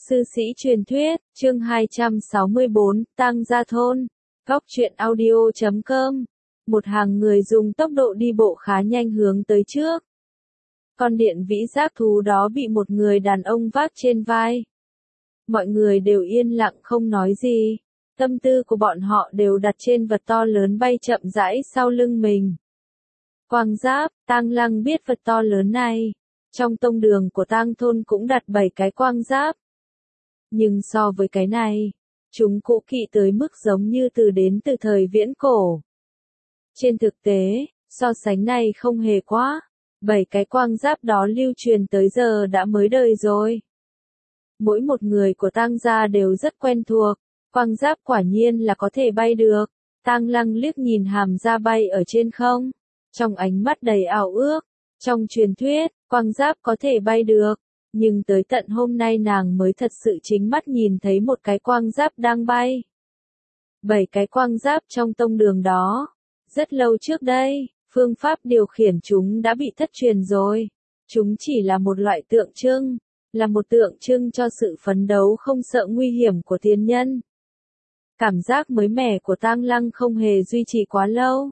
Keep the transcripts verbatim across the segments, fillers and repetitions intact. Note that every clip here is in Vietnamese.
Sư sĩ truyền thuyết, chương hai trăm sáu mươi bốn, Tang Gia Thôn. Góc truyện audio chấm com. Một hàng người dùng tốc độ đi bộ khá nhanh hướng tới trước. Con điện vĩ giác thú đó bị một người đàn ông vác trên vai. Mọi người đều yên lặng không nói gì. Tâm tư của bọn họ đều đặt trên vật to lớn bay chậm rãi sau lưng mình. Quang giáp, Tang Lăng biết vật to lớn này. Trong tông đường của Tang thôn cũng đặt bảy cái quang giáp. Nhưng so với cái này, chúng cũ kỹ tới mức giống như từ đến từ thời viễn cổ. Trên thực tế, so sánh này không hề quá. Bảy cái quang giáp đó lưu truyền tới giờ đã mới đời rồi. Mỗi một người của Tang gia đều rất quen thuộc. Quang giáp quả nhiên là có thể bay được. Tang Lăng liếc nhìn Hàm Gia bay ở trên không. Trong ánh mắt đầy ao ước. Trong truyền thuyết, quang giáp có thể bay được. Nhưng tới tận hôm nay nàng mới thật sự chính mắt nhìn thấy một cái quang giáp đang bay. Bảy cái quang giáp trong tông đường đó. Rất lâu trước đây, phương pháp điều khiển chúng đã bị thất truyền rồi. Chúng chỉ là một loại tượng trưng, là một tượng trưng cho sự phấn đấu không sợ nguy hiểm của tiên nhân. Cảm giác mới mẻ của Tang Lăng không hề duy trì quá lâu.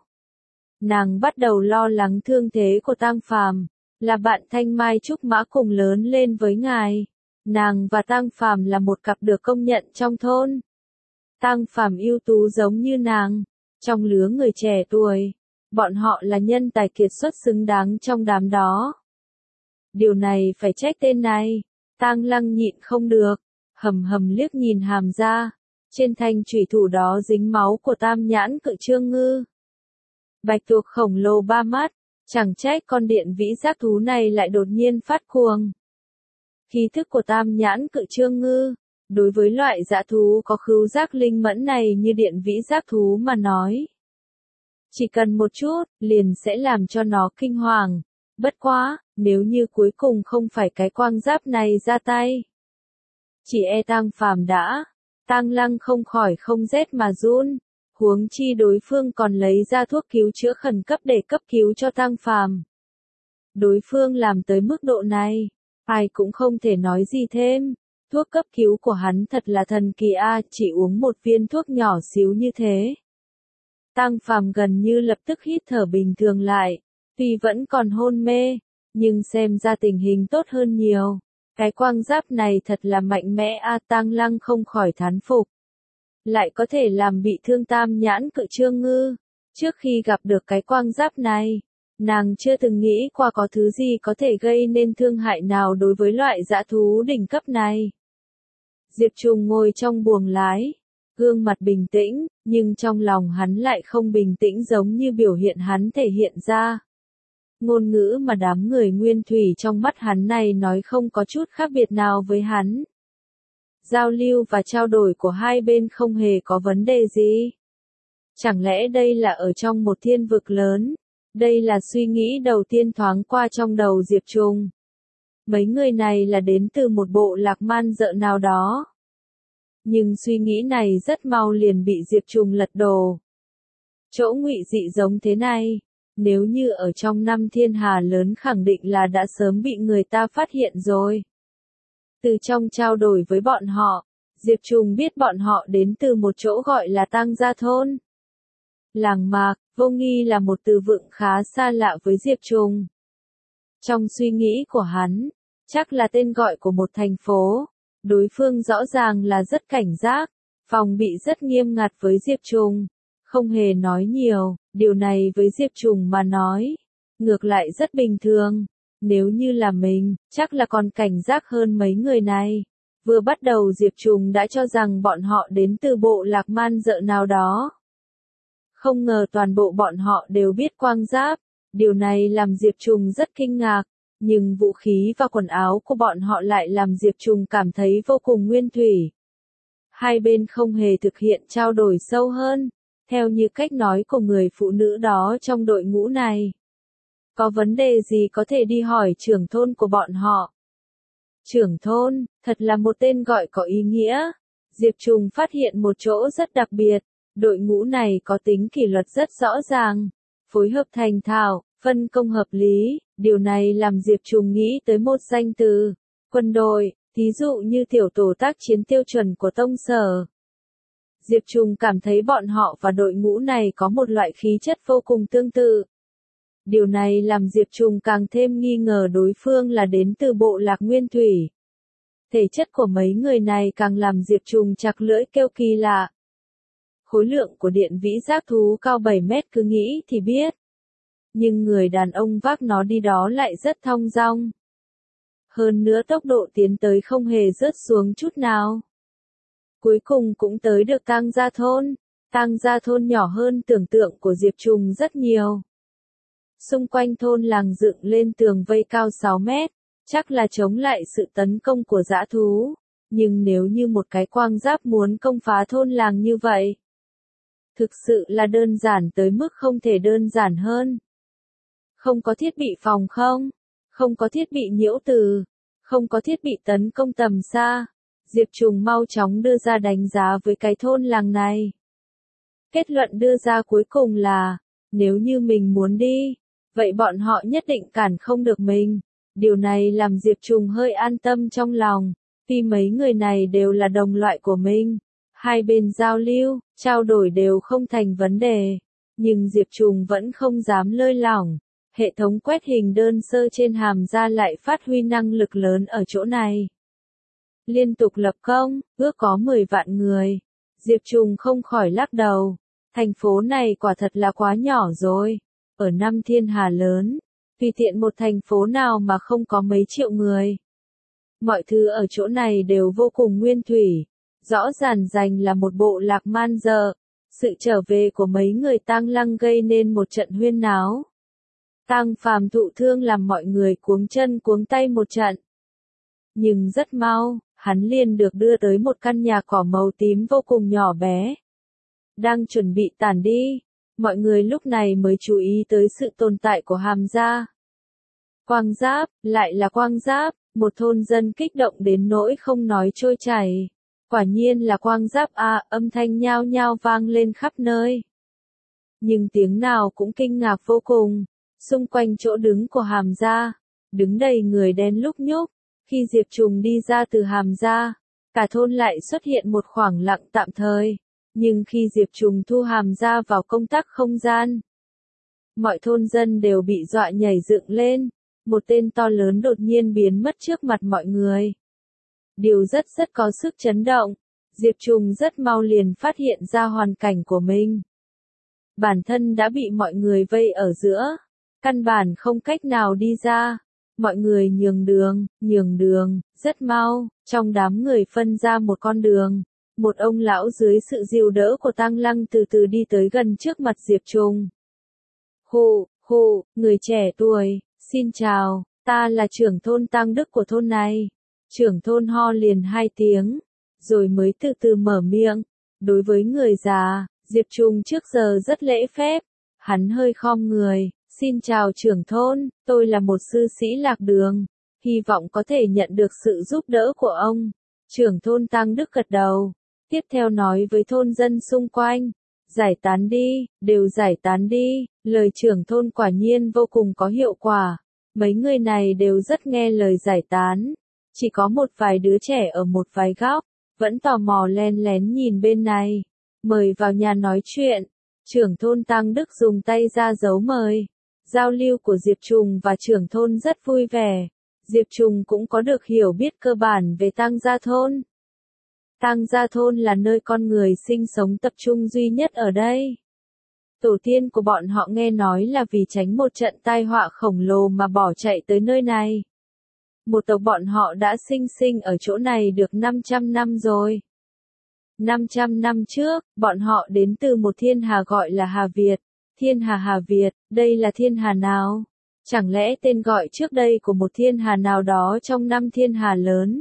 Nàng bắt đầu lo lắng thương thế của Tang Phàm, là bạn thanh mai trúc mã cùng lớn lên với ngài. Nàng và Tang Phàm là một cặp được công nhận trong thôn. Tang Phàm ưu tú giống như nàng, trong lứa người trẻ tuổi, bọn họ là nhân tài kiệt xuất xứng đáng trong đám đó. Điều này phải trách tên này. Tang Lăng nhịn không được, hầm hầm liếc nhìn Hàm Gia. Trên thanh chủy thủ đó dính máu của Tam Nhãn Cự Trương Ngư. Bạch tuộc khổng lồ ba mắt, chẳng trách con điện vĩ giác thú này lại đột nhiên phát cuồng. Khí thức của Tam Nhãn Cự Trương Ngư, đối với loại dã thú có khứu giác linh mẫn này như điện vĩ giác thú mà nói. Chỉ cần một chút, liền sẽ làm cho nó kinh hoàng. Bất quá, nếu như cuối cùng không phải cái quang giáp này ra tay. Chỉ e Tang Phàm đã, Tang Lăng không khỏi không rét mà run. Huống chi đối phương còn lấy ra thuốc cứu chữa khẩn cấp để cấp cứu cho Tang Phàm. Đối phương làm tới mức độ này, ai cũng không thể nói gì thêm. Thuốc cấp cứu của hắn thật là thần kỳ a, chỉ uống một viên thuốc nhỏ xíu như thế. Tang Phàm gần như lập tức hít thở bình thường lại, tuy vẫn còn hôn mê, nhưng xem ra tình hình tốt hơn nhiều. Cái quang giáp này thật là mạnh mẽ a, Tang Lăng không khỏi thán phục. Lại có thể làm bị thương Tam Nhãn Cự Trương Ngư. Trước khi gặp được cái quang giáp này, nàng chưa từng nghĩ qua có thứ gì có thể gây nên thương hại nào đối với loại dã thú đỉnh cấp này. Diệp Trùng ngồi trong buồng lái, gương mặt bình tĩnh, nhưng trong lòng hắn lại không bình tĩnh giống như biểu hiện hắn thể hiện ra. Ngôn ngữ mà đám người nguyên thủy trong mắt hắn này nói không có chút khác biệt nào với hắn. Giao lưu và trao đổi của hai bên không hề có vấn đề gì. Chẳng lẽ đây là ở trong một thiên vực lớn? Đây là suy nghĩ đầu tiên thoáng qua trong đầu Diệp Trùng. Mấy người này là đến từ một bộ lạc man dợ nào đó. Nhưng suy nghĩ này rất mau liền bị Diệp Trùng lật đổ. Chỗ ngụy dị giống thế này, nếu như ở trong năm thiên hà lớn khẳng định là đã sớm bị người ta phát hiện rồi. Từ trong trao đổi với bọn họ, Diệp Trùng biết bọn họ đến từ một chỗ gọi là Tang Gia Thôn. Làng mạc, vô nghi là một từ vựng khá xa lạ với Diệp Trùng. Trong suy nghĩ của hắn, chắc là tên gọi của một thành phố. Đối phương rõ ràng là rất cảnh giác, phòng bị rất nghiêm ngặt với Diệp Trùng. Không hề nói nhiều, điều này với Diệp Trùng mà nói, ngược lại rất bình thường. Nếu như là mình, chắc là còn cảnh giác hơn mấy người này. Vừa bắt đầu Diệp Trùng đã cho rằng bọn họ đến từ bộ lạc man dợ nào đó. Không ngờ toàn bộ bọn họ đều biết quang giáp. Điều này làm Diệp Trùng rất kinh ngạc. Nhưng vũ khí và quần áo của bọn họ lại làm Diệp Trùng cảm thấy vô cùng nguyên thủy. Hai bên không hề thực hiện trao đổi sâu hơn, theo như cách nói của người phụ nữ đó trong đội ngũ này. Có vấn đề gì có thể đi hỏi trưởng thôn của bọn họ. Trưởng thôn, thật là một tên gọi có ý nghĩa. Diệp Trùng phát hiện một chỗ rất đặc biệt. Đội ngũ này có tính kỷ luật rất rõ ràng. Phối hợp thành thạo, phân công hợp lý. Điều này làm Diệp Trùng nghĩ tới một danh từ. Quân đội, Thí dụ như tiểu tổ tác chiến tiêu chuẩn của tông sở. Diệp Trùng cảm thấy bọn họ và đội ngũ này có một loại khí chất vô cùng tương tự. Điều này làm Diệp Trùng càng thêm nghi ngờ đối phương là đến từ bộ lạc Nguyên Thủy. Thể chất của mấy người này càng làm Diệp Trùng chặt lưỡi kêu kỳ lạ. Khối lượng của điện vĩ giác thú cao bảy mét cứ nghĩ thì biết. Nhưng người đàn ông vác nó đi đó lại rất thong dong. Hơn nữa tốc độ tiến tới không hề rớt xuống chút nào. Cuối cùng cũng tới được Tang Gia Thôn. Tang Gia Thôn nhỏ hơn tưởng tượng của Diệp Trùng rất nhiều. Xung quanh thôn làng dựng lên tường vây cao sáu mét, chắc là chống lại sự tấn công của dã thú. Nhưng nếu như một cái quang giáp muốn công phá thôn làng như vậy, thực sự là đơn giản tới mức không thể đơn giản hơn. Không có thiết bị phòng không, không có thiết bị nhiễu từ, không có thiết bị tấn công tầm xa. Diệp Trùng mau chóng đưa ra đánh giá với cái thôn làng này. Kết luận đưa ra cuối cùng là, nếu như mình muốn đi, vậy bọn họ nhất định cản không được mình. Điều này làm Diệp Trùng hơi an tâm trong lòng, vì mấy người này đều là đồng loại của mình. Hai bên giao lưu, trao đổi đều không thành vấn đề. Nhưng Diệp Trùng vẫn không dám lơi lỏng. Hệ thống quét hình đơn sơ trên hàm ra lại phát huy năng lực lớn ở chỗ này. Liên tục lập công, ước có mười vạn người. Diệp Trùng không khỏi lắc đầu. Thành phố này quả thật là quá nhỏ rồi. Ở năm thiên hà lớn, tùy tiện một thành phố nào mà không có mấy triệu người. Mọi thứ ở chỗ này đều vô cùng nguyên thủy. Rõ ràng rành là một bộ lạc man dợ. Sự trở về của mấy người Tang Lăng gây nên một trận huyên náo. Tang Phàm thụ thương làm mọi người cuống chân cuống tay một trận. Nhưng rất mau, hắn liền được đưa tới một căn nhà cỏ màu tím vô cùng nhỏ bé. Đang chuẩn bị tản đi, mọi người lúc này mới chú ý tới sự tồn tại của Hàm Gia. Quang Giáp, lại là Quang Giáp, một thôn dân kích động đến nỗi không nói trôi chảy. Quả nhiên là Quang Giáp a, âm thanh nhao nhao vang lên khắp nơi. Nhưng tiếng nào cũng kinh ngạc vô cùng. Xung quanh chỗ đứng của Hàm Gia, đứng đầy người đen lúc nhúc. Khi Diệp Trùng đi ra từ Hàm Gia, cả thôn lại xuất hiện một khoảng lặng tạm thời. Nhưng khi Diệp Trùng thu Hàm Gia vào công tắc không gian, mọi thôn dân đều bị dọa nhảy dựng lên. Một tên to lớn đột nhiên biến mất trước mặt mọi người. Điều rất rất có sức chấn động. Diệp Trùng rất mau liền phát hiện ra hoàn cảnh của mình. Bản thân đã bị mọi người vây ở giữa. Căn bản không cách nào đi ra. Mọi người nhường đường, nhường đường, rất mau, trong đám người phân ra một con đường. Một ông lão dưới sự dìu đỡ của Tang Lăng từ từ đi tới gần trước mặt Diệp Trùng. Hù, hù, người trẻ tuổi, xin chào, ta là trưởng thôn Tang Đức của thôn này. Trưởng thôn ho liền hai tiếng, rồi mới từ từ mở miệng. Đối với người già, Diệp Trùng trước giờ rất lễ phép. Hắn hơi khom người. Xin chào trưởng thôn, tôi là một sư sĩ lạc đường, hy vọng có thể nhận được sự giúp đỡ của ông. Trưởng thôn Tang Đức gật đầu, tiếp theo nói với thôn dân xung quanh, giải tán đi, đều giải tán đi, lời trưởng thôn quả nhiên vô cùng có hiệu quả. Mấy người này đều rất nghe lời giải tán, chỉ có một vài đứa trẻ ở một vài góc, vẫn tò mò len lén nhìn bên này, mời vào nhà nói chuyện. Trưởng thôn Tang Đức dùng tay ra dấu mời. Giao lưu của Diệp Trùng và trưởng thôn rất vui vẻ. Diệp Trùng cũng có được hiểu biết cơ bản về Tang Gia Thôn. Tang Gia Thôn là nơi con người sinh sống tập trung duy nhất ở đây. Tổ tiên của bọn họ nghe nói là vì tránh một trận tai họa khổng lồ mà bỏ chạy tới nơi này. Một tộc bọn họ đã sinh sinh ở chỗ này được năm trăm năm rồi. năm trăm năm trước, bọn họ đến từ một thiên hà gọi là Hà Việt. Thiên hà Hà Việt, đây là thiên hà nào? Chẳng lẽ tên gọi trước đây của một thiên hà nào đó trong năm thiên hà lớn?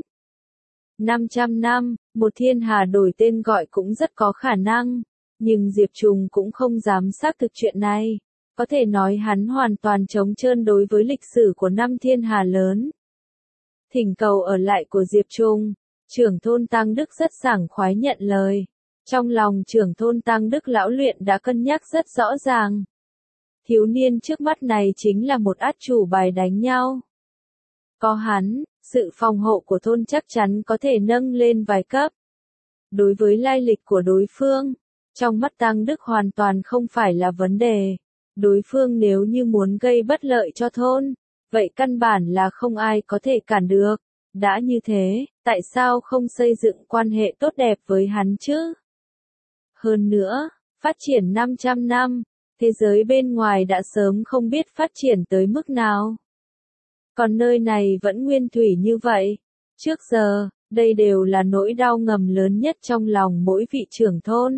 năm trăm năm, một thiên hà đổi tên gọi cũng rất có khả năng. Nhưng Diệp Trùng cũng không dám xác thực chuyện này. Có thể nói hắn hoàn toàn trống trơn đối với lịch sử của năm thiên hà lớn. Thỉnh cầu ở lại của Diệp Trùng, trưởng thôn Tang Đức rất sảng khoái nhận lời. Trong lòng trưởng thôn Tang Đức lão luyện đã cân nhắc rất rõ ràng. Thiếu niên trước mắt này chính là một át chủ bài đánh nhau. Có hắn, sự phòng hộ của thôn chắc chắn có thể nâng lên vài cấp. Đối với lai lịch của đối phương, trong mắt Tăng Đức hoàn toàn không phải là vấn đề. Đối phương nếu như muốn gây bất lợi cho thôn, vậy căn bản là không ai có thể cản được. Đã như thế, tại sao không xây dựng quan hệ tốt đẹp với hắn chứ? Hơn nữa, phát triển năm trăm năm, thế giới bên ngoài đã sớm không biết phát triển tới mức nào. Còn nơi này vẫn nguyên thủy như vậy. Trước giờ, đây đều là nỗi đau ngầm lớn nhất trong lòng mỗi vị trưởng thôn.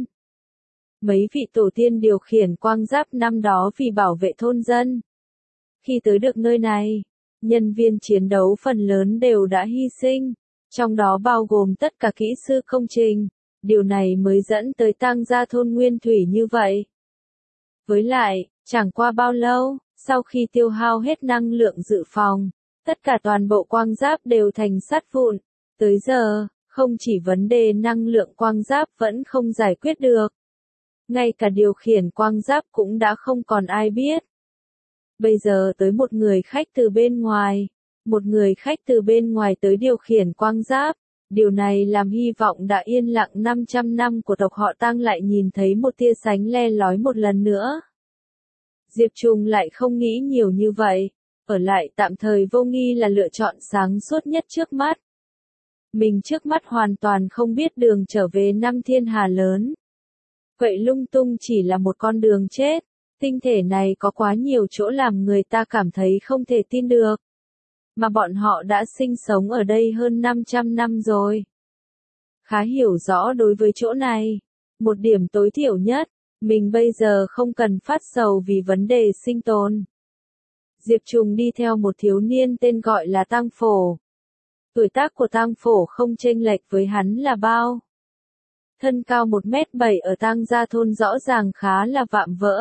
Mấy vị tổ tiên điều khiển quang giáp năm đó vì bảo vệ thôn dân. Khi tới được nơi này, nhân viên chiến đấu phần lớn đều đã hy sinh, trong đó bao gồm tất cả kỹ sư công trình. Điều này mới dẫn tới tang gia thôn nguyên thủy như vậy. Với lại, chẳng qua bao lâu, sau khi tiêu hao hết năng lượng dự phòng, tất cả toàn bộ quang giáp đều thành sắt vụn. Tới giờ, không chỉ vấn đề năng lượng quang giáp vẫn không giải quyết được. Ngay cả điều khiển quang giáp cũng đã không còn ai biết. Bây giờ tới một người khách từ bên ngoài, một người khách từ bên ngoài tới điều khiển quang giáp. Điều này làm hy vọng đã yên lặng năm trăm năm của tộc họ Tang lại nhìn thấy một tia sánh le lói một lần nữa. Diệp Trùng lại không nghĩ nhiều như vậy, ở lại tạm thời vô nghi là lựa chọn sáng suốt nhất trước mắt. Mình trước mắt hoàn toàn không biết đường trở về năm thiên hà lớn. Vậy lung tung chỉ là một con đường chết, tinh thể này có quá nhiều chỗ làm người ta cảm thấy không thể tin được. Mà bọn họ đã sinh sống ở đây hơn năm trăm năm rồi. Khá hiểu rõ đối với chỗ này. Một điểm tối thiểu nhất, mình bây giờ không cần phát sầu vì vấn đề sinh tồn. Diệp Trùng đi theo một thiếu niên tên gọi là Tang Phổ. Tuổi tác của Tang Phổ không chênh lệch với hắn là bao. Thân cao một mét bảy ở Tang gia thôn rõ ràng khá là vạm vỡ.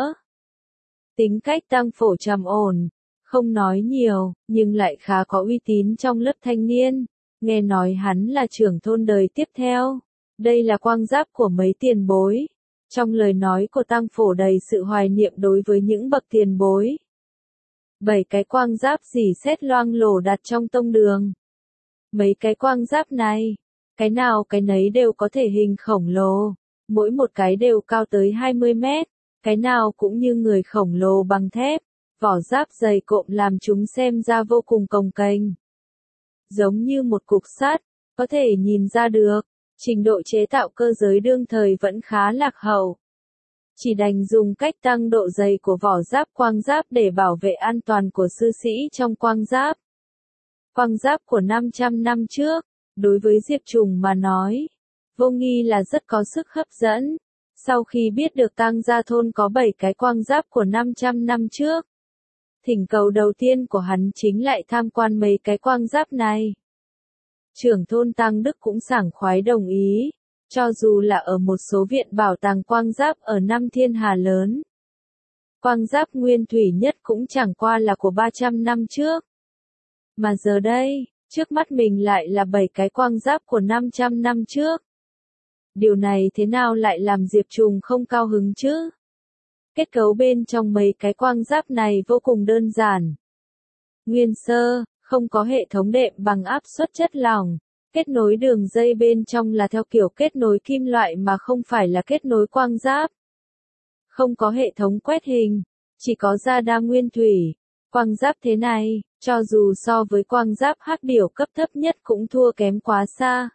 Tính cách Tang Phổ trầm ổn. Không nói nhiều, nhưng lại khá có uy tín trong lớp thanh niên. Nghe nói hắn là trưởng thôn đời tiếp theo. Đây là quang giáp của mấy tiền bối. Trong lời nói của Tang Phổ đầy sự hoài niệm đối với những bậc tiền bối. Bảy cái quang giáp dỉ sét loang lổ đặt trong tông đường. Mấy cái quang giáp này, cái nào cái nấy đều có thể hình khổng lồ. Mỗi một cái đều cao tới hai mươi mét. Cái nào cũng như người khổng lồ bằng thép. Vỏ giáp dày cộm làm chúng xem ra vô cùng cồng kềnh. Giống như một cục sắt, có thể nhìn ra được, trình độ chế tạo cơ giới đương thời vẫn khá lạc hậu. Chỉ đành dùng cách tăng độ dày của vỏ giáp quang giáp để bảo vệ an toàn của sư sĩ trong quang giáp. Quang giáp của năm trăm năm trước, đối với Diệp Trùng mà nói, vô nghi là rất có sức hấp dẫn. Sau khi biết được Tang gia thôn có bảy cái quang giáp của năm trăm năm trước, thỉnh cầu đầu tiên của hắn chính lại tham quan mấy cái quang giáp này. Trưởng thôn Tang Đức cũng sảng khoái đồng ý, cho dù là ở một số viện bảo tàng quang giáp ở năm thiên hà lớn. Quang giáp nguyên thủy nhất cũng chẳng qua là của ba trăm năm trước. Mà giờ đây, trước mắt mình lại là bảy cái quang giáp của năm trăm năm trước. Điều này thế nào lại làm Diệp Trùng không cao hứng chứ? Kết cấu bên trong mấy cái quang giáp này vô cùng đơn giản. Nguyên sơ, không có hệ thống đệm bằng áp suất chất lỏng. Kết nối đường dây bên trong là theo kiểu kết nối kim loại mà không phải là kết nối quang giáp. Không có hệ thống quét hình, chỉ có radar nguyên thủy. Quang giáp thế này, cho dù so với quang giáp hắc điểu cấp thấp nhất cũng thua kém quá xa.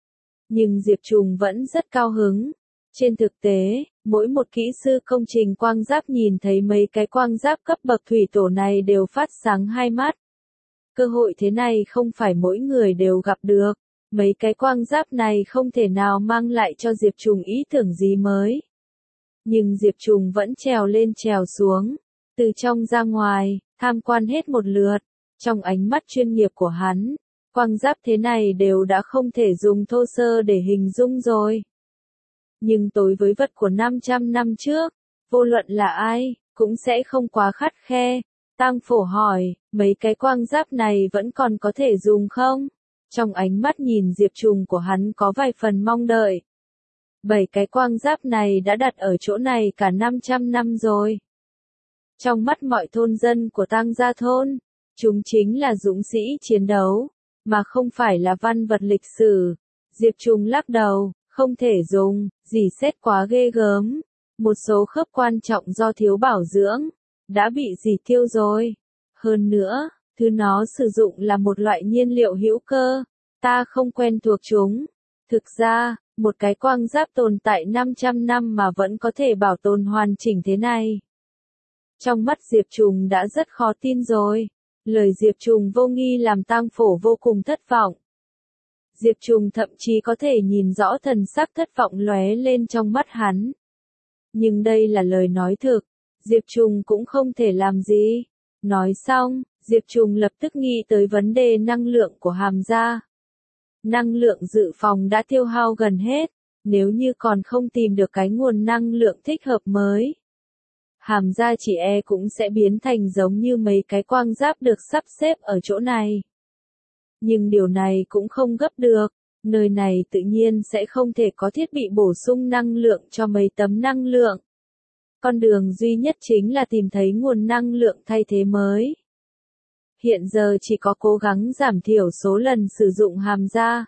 Nhưng Diệp Trùng vẫn rất cao hứng. Trên thực tế, mỗi một kỹ sư công trình quang giáp nhìn thấy mấy cái quang giáp cấp bậc thủy tổ này đều phát sáng hai mắt. Cơ hội thế này không phải mỗi người đều gặp được. Mấy cái quang giáp này không thể nào mang lại cho Diệp Trùng ý tưởng gì mới. Nhưng Diệp Trùng vẫn trèo lên trèo xuống, từ trong ra ngoài, tham quan hết một lượt. Trong ánh mắt chuyên nghiệp của hắn, quang giáp thế này đều đã không thể dùng thô sơ để hình dung rồi. Nhưng đối với vật của năm trăm năm trước, vô luận là ai, cũng sẽ không quá khắt khe. Tang Phổ hỏi, mấy cái quang giáp này vẫn còn có thể dùng không? Trong ánh mắt nhìn Diệp Trùng của hắn có vài phần mong đợi. Bảy cái quang giáp này đã đặt ở chỗ này cả năm trăm năm rồi. Trong mắt mọi thôn dân của Tang gia thôn, chúng chính là dũng sĩ chiến đấu. mà không phải là văn vật lịch sử. Diệp Trùng lắc đầu, không thể dùng, dỉ xét quá ghê gớm. Một số khớp quan trọng do thiếu bảo dưỡng, đã bị dỉ tiêu rồi. Hơn nữa, thứ nó sử dụng là một loại nhiên liệu hữu cơ, ta không quen thuộc chúng. Thực ra, một cái quang giáp tồn tại năm trăm năm mà vẫn có thể bảo tồn hoàn chỉnh thế này. Trong mắt Diệp Trùng đã rất khó tin rồi. Lời Diệp Trùng vô nghi làm Tang Phổ vô cùng thất vọng. Diệp Trùng thậm chí có thể nhìn rõ thần sắc thất vọng lóe lên trong mắt hắn. Nhưng đây là lời nói thực, Diệp Trùng cũng không thể làm gì. Nói xong, Diệp Trùng lập tức nghĩ tới vấn đề năng lượng của Hàm gia. Năng lượng dự phòng đã tiêu hao gần hết, nếu như còn không tìm được cái nguồn năng lượng thích hợp mới, Hàm gia chỉ e cũng sẽ biến thành giống như mấy cái quang giáp được sắp xếp ở chỗ này. Nhưng điều này cũng không gấp được, nơi này tự nhiên sẽ không thể có thiết bị bổ sung năng lượng cho mấy tấm năng lượng. Con đường duy nhất chính là tìm thấy nguồn năng lượng thay thế mới. Hiện giờ chỉ có cố gắng giảm thiểu số lần sử dụng hàm gia.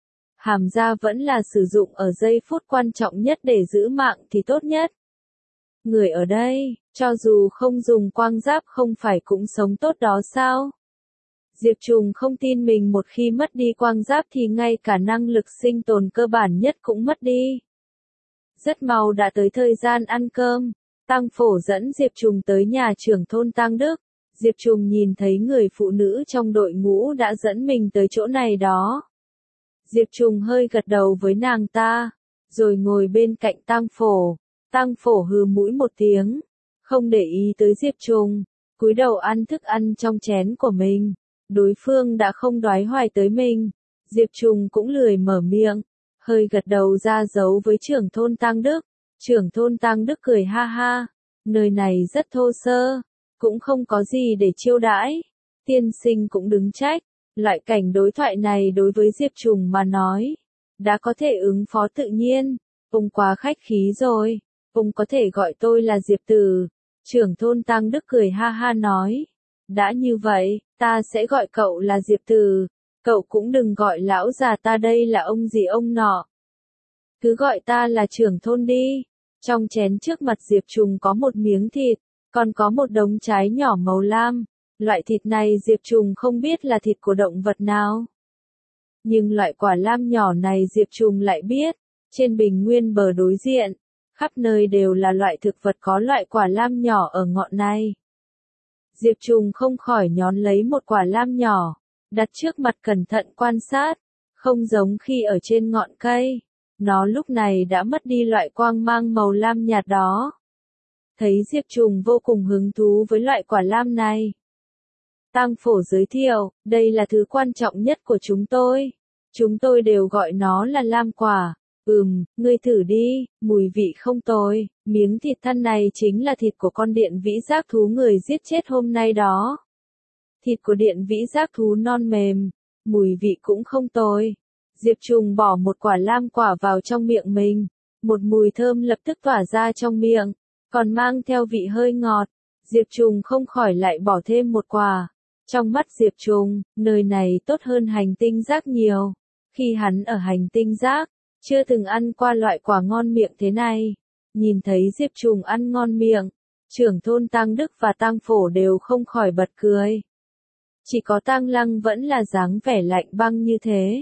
Hàm gia vẫn là sử dụng ở giây phút quan trọng nhất để giữ mạng thì tốt nhất. Người ở đây, cho dù không dùng quang giáp không phải cũng sống tốt đó sao? Diệp Trùng không tin mình một khi mất đi quang giáp thì ngay cả năng lực sinh tồn cơ bản nhất cũng mất đi. Rất mau đã tới thời gian ăn cơm, Tang Phổ dẫn Diệp Trùng tới nhà trưởng thôn Tang Đức. Diệp Trùng nhìn thấy người phụ nữ trong đội ngũ đã dẫn mình tới chỗ này đó. Diệp Trùng hơi gật đầu với nàng ta, rồi ngồi bên cạnh Tang Phổ. Tang Phổ hừ mũi một tiếng, không để ý tới Diệp Trùng, cúi đầu ăn thức ăn trong chén của mình. Đối phương đã không đoái hoài tới mình, Diệp Trùng cũng lười mở miệng, hơi gật đầu ra dấu với trưởng thôn Tang Đức. Trưởng thôn Tang Đức cười ha ha, nơi này rất thô sơ, cũng không có gì để chiêu đãi. Tiên sinh cũng đứng trách, loại cảnh đối thoại này đối với Diệp Trùng mà nói, đã có thể ứng phó tự nhiên. Ông quá khách khí rồi, ông có thể gọi tôi là Diệp Tử. Trưởng thôn Tang Đức cười ha ha nói, đã như vậy, ta sẽ gọi cậu là Diệp Tử, cậu cũng đừng gọi lão già ta đây là ông gì ông nọ. Cứ gọi ta là trưởng thôn đi. Trong chén trước mặt Diệp Trùng có một miếng thịt, còn có một đống trái nhỏ màu lam. Loại thịt này Diệp Trùng không biết là thịt của động vật nào. Nhưng loại quả lam nhỏ này Diệp Trùng lại biết, trên bình nguyên bờ đối diện, khắp nơi đều là loại thực vật có loại quả lam nhỏ ở ngọn này. Diệp Trùng không khỏi nhón lấy một quả lam nhỏ, đặt trước mặt cẩn thận quan sát, không giống khi ở trên ngọn cây. Nó lúc này đã mất đi loại quang mang màu lam nhạt đó. Thấy Diệp Trùng vô cùng hứng thú với loại quả lam này, Tang Phổ giới thiệu, đây là thứ quan trọng nhất của chúng tôi. Chúng tôi đều gọi nó là lam quả. Ừm, ngươi thử đi, mùi vị không tồi. Miếng thịt thăn này chính là thịt của con điện vĩ giác thú người giết chết hôm nay đó. Thịt của điện vĩ giác thú non mềm, mùi vị cũng không tồi. Diệp Trùng bỏ một quả lam quả vào trong miệng mình, một mùi thơm lập tức tỏa ra trong miệng, còn mang theo vị hơi ngọt. Diệp Trùng không khỏi lại bỏ thêm một quả. Trong mắt Diệp Trùng, nơi này tốt hơn hành tinh giác nhiều. Khi hắn ở hành tinh giác, chưa từng ăn qua loại quả ngon miệng thế này. Nhìn thấy Diệp Trùng ăn ngon miệng, trưởng thôn Tang Đức và Tang Phổ đều không khỏi bật cười. Chỉ có Tang Lăng vẫn là dáng vẻ lạnh băng như thế.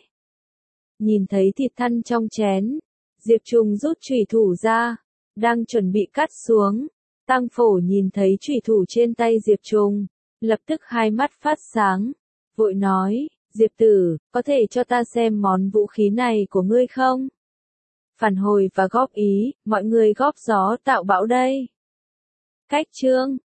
Nhìn thấy thịt thăn trong chén, Diệp Trùng rút chủy thủ ra, đang chuẩn bị cắt xuống. Tang Phổ nhìn thấy chủy thủ trên tay Diệp Trùng, lập tức hai mắt phát sáng, vội nói, Diệp Tử, có thể cho ta xem món vũ khí này của ngươi không? Phản hồi và góp ý, mọi người góp gió tạo bão đây. Cách chương